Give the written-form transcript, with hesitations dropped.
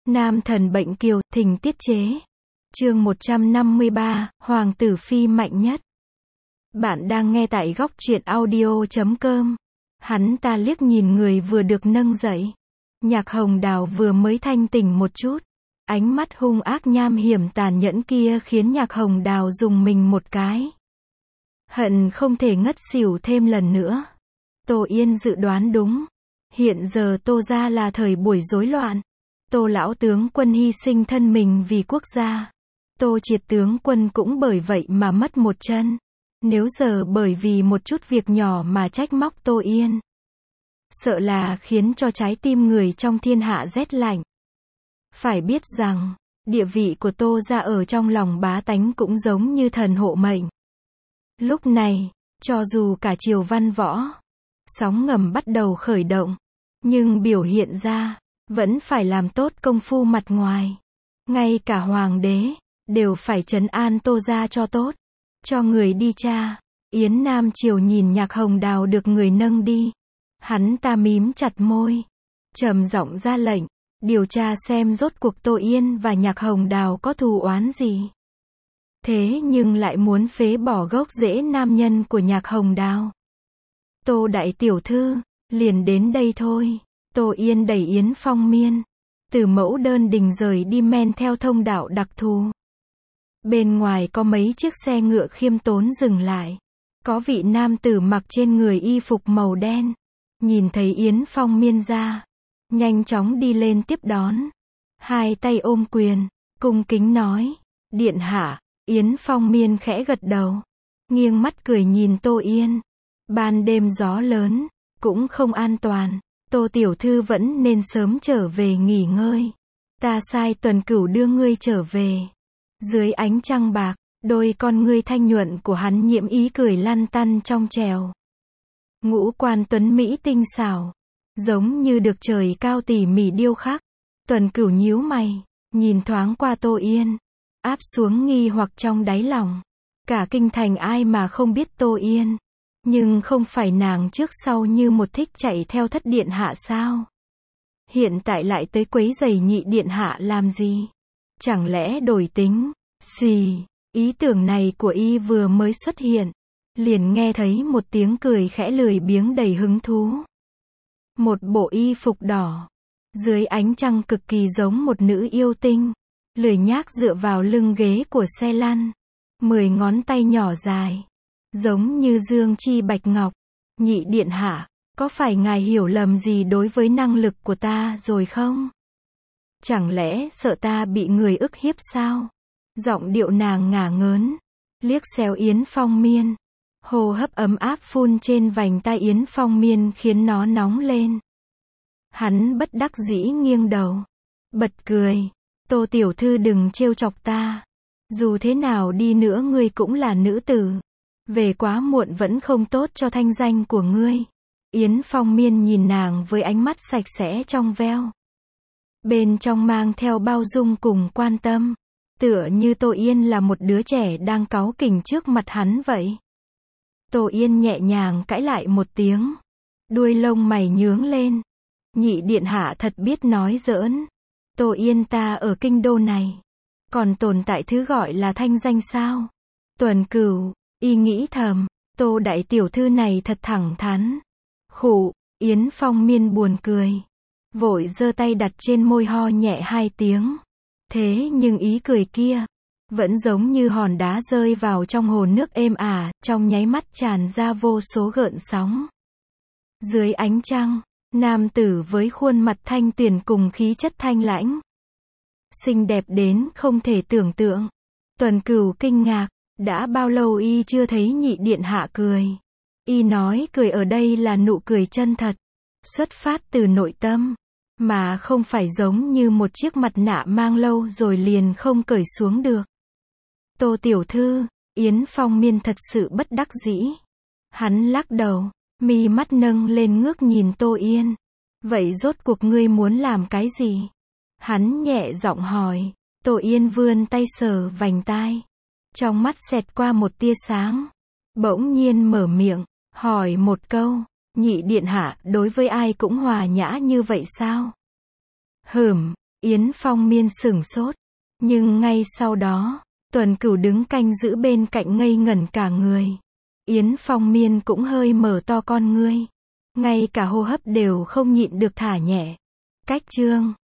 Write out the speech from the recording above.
Nam thần bệnh kiều, thỉnh tiết chế. Chương 153, Hoàng tử phi mạnh nhất. Bạn đang nghe tại góc truyện audio.com. Hắn ta liếc nhìn người vừa được nâng dậy. Nhạc Hồng Đào vừa mới thanh tỉnh một chút. Ánh mắt hung ác nham hiểm tàn nhẫn kia khiến Nhạc Hồng Đào rùng mình một cái. Hận không thể ngất xỉu thêm lần nữa. Tô Yên dự đoán đúng. Hiện giờ Tô gia là thời buổi rối loạn. Tô lão tướng quân hy sinh thân mình vì quốc gia. Tô Triệt tướng quân cũng bởi vậy mà mất một chân. Nếu giờ bởi vì một chút việc nhỏ mà trách móc Tô Yên, sợ là khiến cho trái tim người trong thiên hạ rét lạnh. Phải biết rằng, địa vị của Tô gia ở trong lòng bá tánh cũng giống như thần hộ mệnh. Lúc này, cho dù cả triều văn võ, sóng ngầm bắt đầu khởi động, nhưng biểu hiện ra, vẫn phải làm tốt công phu mặt ngoài. Ngay cả hoàng đế, đều phải trấn an Tô gia cho tốt. Cho người đi tra. Yến Nam Triều nhìn Nhạc Hồng Đào được người nâng đi. Hắn ta mím chặt môi. Trầm giọng ra lệnh. Điều tra xem rốt cuộc Tô Yên và Nhạc Hồng Đào có thù oán gì. Thế nhưng lại muốn phế bỏ gốc rễ nam nhân của Nhạc Hồng Đào. Tô đại tiểu thư, liền đến đây thôi. Tô Yên đẩy Yến Phong Miên. Từ mẫu đơn đình rời đi men theo thông đạo đặc thù. Bên ngoài có mấy chiếc xe ngựa khiêm tốn dừng lại. Có vị nam tử mặc trên người y phục màu đen. Nhìn thấy Yến Phong Miên ra. Nhanh chóng đi lên tiếp đón. Hai tay ôm quyền. Cung kính nói. Điện hạ. Yến Phong Miên khẽ gật đầu. Nghiêng mắt cười nhìn Tô Yên. Ban đêm gió lớn. Cũng không an toàn. Tô tiểu thư vẫn nên sớm trở về nghỉ ngơi. Ta sai Tuần Cửu đưa ngươi trở về. Dưới ánh trăng bạc, đôi con ngươi thanh nhuận của hắn nhiễm ý cười lăn tăn trong trèo. Ngũ quan tuấn mỹ tinh xảo, giống như được trời cao tỉ mỉ điêu khắc. Tuần Cửu nhíu mày, nhìn thoáng qua Tô Yên, áp xuống nghi hoặc trong đáy lòng. Cả kinh thành ai mà không biết Tô Yên, nhưng không phải nàng trước sau như một thích chạy theo thất điện hạ sao? Hiện tại lại tới quấy rầy nhị điện hạ làm gì? Chẳng lẽ đổi tính? Xì, ý tưởng này của y vừa mới xuất hiện, liền nghe thấy một tiếng cười khẽ lười biếng đầy hứng thú. Một bộ y phục đỏ, dưới ánh trăng cực kỳ giống một nữ yêu tinh, lười nhác dựa vào lưng ghế của xe lăn, 10 ngón tay nhỏ dài, giống như dương chi bạch ngọc. Nhị điện hạ, có phải ngài hiểu lầm gì đối với năng lực của ta rồi không? Chẳng lẽ sợ ta bị người ức hiếp sao? Giọng điệu nàng ngả ngớn, liếc xéo Yến Phong Miên. Hô hấp ấm áp phun trên vành tai Yến Phong Miên khiến nó nóng lên. Hắn bất đắc dĩ nghiêng đầu, bật cười. Tô tiểu thư đừng trêu chọc ta. Dù thế nào đi nữa ngươi cũng là nữ tử. Về quá muộn vẫn không tốt cho thanh danh của ngươi. Yến Phong Miên nhìn nàng với ánh mắt sạch sẽ trong veo. Bên trong mang theo bao dung cùng quan tâm. Tựa như Tô Yên là một đứa trẻ đang cáu kỉnh trước mặt hắn vậy. Tô Yên nhẹ nhàng cãi lại một tiếng. Đuôi lông mày nhướng lên. Nhị điện hạ thật biết nói giỡn. Tô Yên ta ở kinh đô này. Còn tồn tại thứ gọi là thanh danh sao? Tuần Cửu, y nghĩ thầm. Tô đại tiểu thư này thật thẳng thắn. Khụ, Yến Phong Miên buồn cười. Vội giơ tay đặt trên môi ho nhẹ 2 tiếng. Thế nhưng ý cười kia, vẫn giống như hòn đá rơi vào trong hồ nước êm ả, trong nháy mắt tràn ra vô số gợn sóng. Dưới ánh trăng, nam tử với khuôn mặt thanh tuyền cùng khí chất thanh lãnh. Xinh đẹp đến không thể tưởng tượng. Tuần Cửu kinh ngạc, đã bao lâu y chưa thấy nhị điện hạ cười. Y nói cười ở đây là nụ cười chân thật, xuất phát từ nội tâm. Mà không phải giống như một chiếc mặt nạ mang lâu rồi liền không cởi xuống được. Tô tiểu thư, Yến Phong Miên thật sự bất đắc dĩ. Hắn lắc đầu, mi mắt nâng lên ngước nhìn Tô Yên. Vậy rốt cuộc ngươi muốn làm cái gì? Hắn nhẹ giọng hỏi. Tô Yên vươn tay sờ vành tai. Trong mắt xẹt qua một tia sáng. Bỗng nhiên mở miệng, hỏi một câu. Nhị điện hạ đối với ai cũng hòa nhã như vậy sao? Yến Phong Miên sửng sốt. Nhưng ngay sau đó, Tuần Cửu đứng canh giữ bên cạnh ngây ngẩn cả người. Yến Phong Miên cũng hơi mở to con ngươi. Ngay cả hô hấp đều không nhịn được thả nhẹ. Cách chương